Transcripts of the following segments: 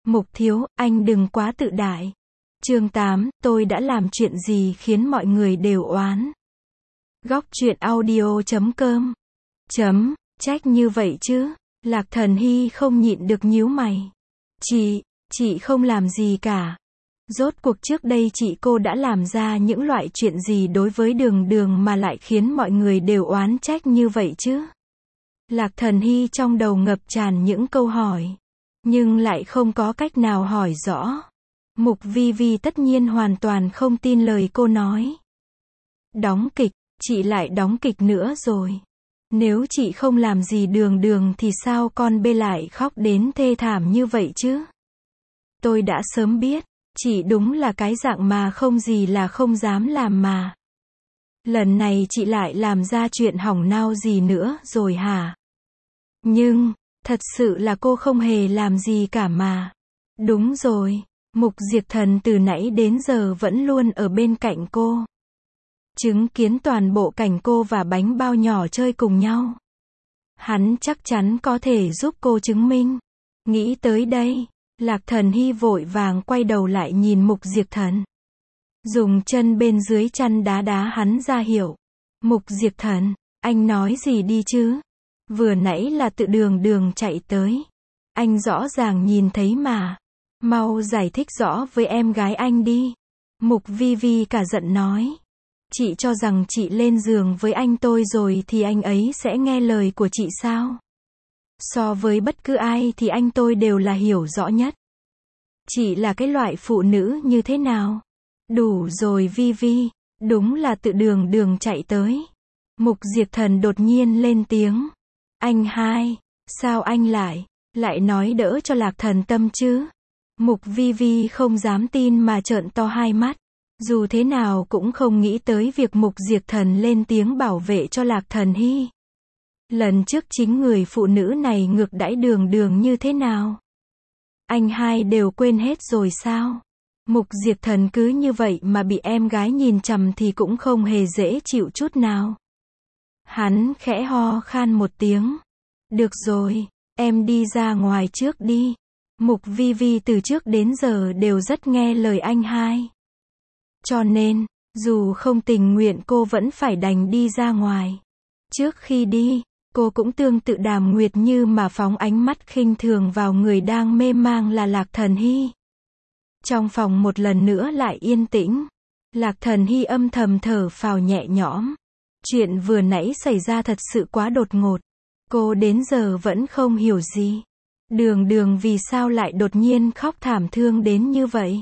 Mục thiếu, anh đừng quá tự đại. Chương 8, tôi đã làm chuyện gì khiến mọi người đều oán. Góc truyện audio.com. Trách như vậy chứ. Lạc Thần Hy không nhịn được nhíu mày. Chị không làm gì cả. Rốt cuộc trước đây cô đã làm ra những loại chuyện gì đối với Đường Đường mà lại khiến mọi người đều oán trách như vậy chứ? Lạc Thần Hy trong đầu ngập tràn những câu hỏi, nhưng lại không có cách nào hỏi rõ. Mục Vi Vi tất nhiên hoàn toàn không tin lời cô nói. Đóng kịch, chị lại đóng kịch nữa rồi. Nếu chị không làm gì Đường Đường thì sao con bê lại khóc đến thê thảm như vậy chứ? Tôi đã sớm biết, chị đúng là cái dạng mà không gì là không dám làm mà. Lần này chị lại làm ra chuyện hỏng nao gì nữa rồi hả? Nhưng, thật sự là cô không hề làm gì cả mà. Đúng rồi, Mục Diệp Thần từ nãy đến giờ vẫn luôn ở bên cạnh cô. Chứng kiến toàn bộ cảnh cô và bánh bao nhỏ chơi cùng nhau. Hắn chắc chắn có thể giúp cô chứng minh. Nghĩ tới đây, Lạc Thần Hy vội vàng quay đầu lại nhìn Mục Diệp Thần. Dùng chân bên dưới chăn đá đá hắn ra hiệu. Mục Diệp Thần, anh nói gì đi chứ? Vừa nãy là tự Đường Đường chạy tới. Anh rõ ràng nhìn thấy mà. Mau giải thích rõ với em gái anh đi. Mục Vi Vi cả giận nói. Chị cho rằng chị lên giường với anh tôi rồi thì anh ấy sẽ nghe lời của chị sao? So với bất cứ ai thì anh tôi đều là hiểu rõ nhất. Chị là cái loại phụ nữ như thế nào? Đủ rồi Vi Vi, đúng là tự Đường Đường chạy tới. Mục Diệp Thần đột nhiên lên tiếng. Anh hai, sao anh lại nói đỡ cho Lạc Thần Tâm chứ? Mục Vi Vi không dám tin mà trợn to hai mắt. Dù thế nào cũng không nghĩ tới việc Mục Diệp Thần lên tiếng bảo vệ cho Lạc Thần Hy. Lần trước chính người phụ nữ này ngược đãi Đường Đường như thế nào? Anh hai đều quên hết rồi sao? Mục Diệp Thần cứ như vậy mà bị em gái nhìn chằm thì cũng không hề dễ chịu chút nào. Hắn khẽ ho khan một tiếng. Được rồi, em đi ra ngoài trước đi. Mục Vi Vi từ trước đến giờ đều rất nghe lời anh hai. Cho nên, dù không tình nguyện cô vẫn phải đành đi ra ngoài. Trước khi đi, cô cũng tương tự Đàm Nguyệt Như mà phóng ánh mắt khinh thường vào người đang mê mang là Lạc Thần Hy. Trong phòng một lần nữa lại yên tĩnh. Lạc Thần Hy âm thầm thở phào nhẹ nhõm. Chuyện vừa nãy xảy ra thật sự quá đột ngột. Cô đến giờ vẫn không hiểu gì. Đường Đường vì sao lại đột nhiên khóc thảm thương đến như vậy?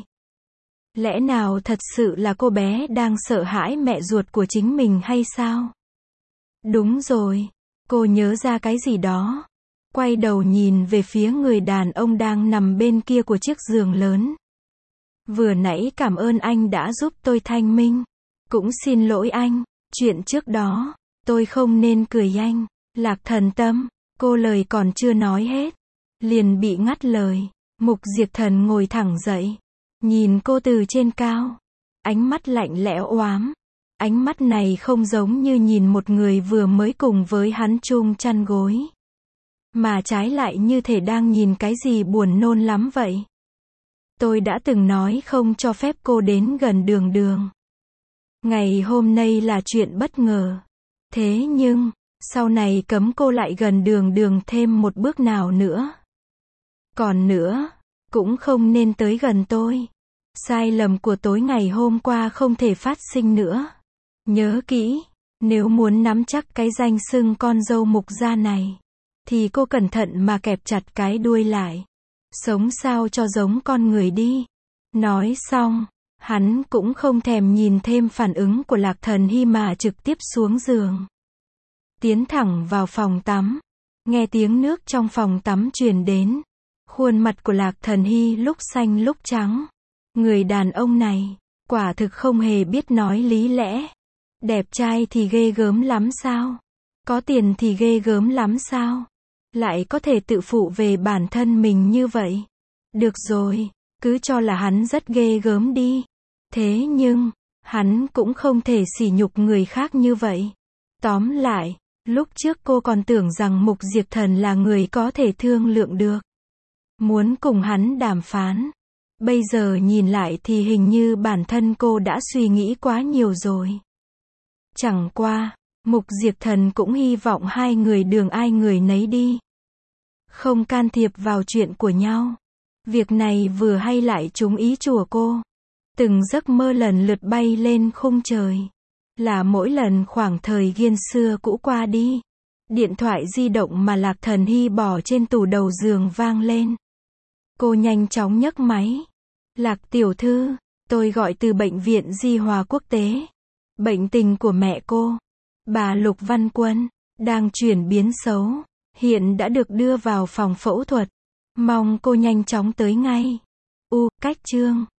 Lẽ nào thật sự là cô bé đang sợ hãi mẹ ruột của chính mình hay sao? Đúng rồi, cô nhớ ra cái gì đó. Quay đầu nhìn về phía người đàn ông đang nằm bên kia của chiếc giường lớn. Vừa nãy cảm ơn anh đã giúp tôi thanh minh. Cũng xin lỗi anh, chuyện trước đó, tôi không nên cười anh. Lạc Thần Tâm, cô lời còn chưa nói hết. Liền bị ngắt lời. Mục Diệp Thần ngồi thẳng dậy. Nhìn cô từ trên cao. Ánh mắt lạnh lẽo oám. Ánh mắt này không giống như nhìn một người vừa mới cùng với hắn chung chăn gối. Mà trái lại như thể đang nhìn cái gì buồn nôn lắm vậy. Tôi đã từng nói không cho phép cô đến gần Đường Đường. Ngày hôm nay là chuyện bất ngờ. Thế nhưng, sau này cấm cô lại gần Đường Đường thêm một bước nào nữa. Còn nữa, cũng không nên tới gần tôi. Sai lầm của tối ngày hôm qua không thể phát sinh nữa. Nhớ kỹ, nếu muốn nắm chắc cái danh xưng con dâu Mục gia này, thì cô cẩn thận mà kẹp chặt cái đuôi lại. Sống sao cho giống con người đi. Nói xong, hắn cũng không thèm nhìn thêm phản ứng của Lạc Thần Hy mà trực tiếp xuống giường. Tiến thẳng vào phòng tắm. Nghe tiếng nước trong phòng tắm truyền đến. Khuôn mặt của Lạc Thần Hy lúc xanh lúc trắng. Người đàn ông này, quả thực không hề biết nói lý lẽ. Đẹp trai thì ghê gớm lắm sao? Có tiền thì ghê gớm lắm sao? Lại có thể tự phụ về bản thân mình như vậy. Được rồi, cứ cho là hắn rất ghê gớm đi. Thế nhưng, hắn cũng không thể sỉ nhục người khác như vậy. Tóm lại, lúc trước cô còn tưởng rằng Mục Diệp Thần là người có thể thương lượng được. muốn cùng hắn đàm phán. Bây giờ nhìn lại thì hình như bản thân cô đã suy nghĩ quá nhiều rồi. Chẳng qua, Mục Diệp Thần cũng hy vọng hai người đường ai người nấy đi. Không can thiệp vào chuyện của nhau. Việc này vừa hay lại trúng ý chùa cô. Từng giấc mơ lần lượt bay lên khung trời. Là mỗi lần khoảng thời ghiên xưa cũ qua đi. Điện thoại di động mà Lạc Thần Hy bỏ trên tủ đầu giường vang lên. Cô nhanh chóng nhấc máy. Lạc tiểu thư, tôi gọi từ bệnh viện Di Hòa Quốc tế. Bệnh tình của mẹ cô, bà Lục Văn Quân, đang chuyển biến xấu. Hiện đã được đưa vào phòng phẫu thuật. Mong cô nhanh chóng tới ngay. Cách Trương.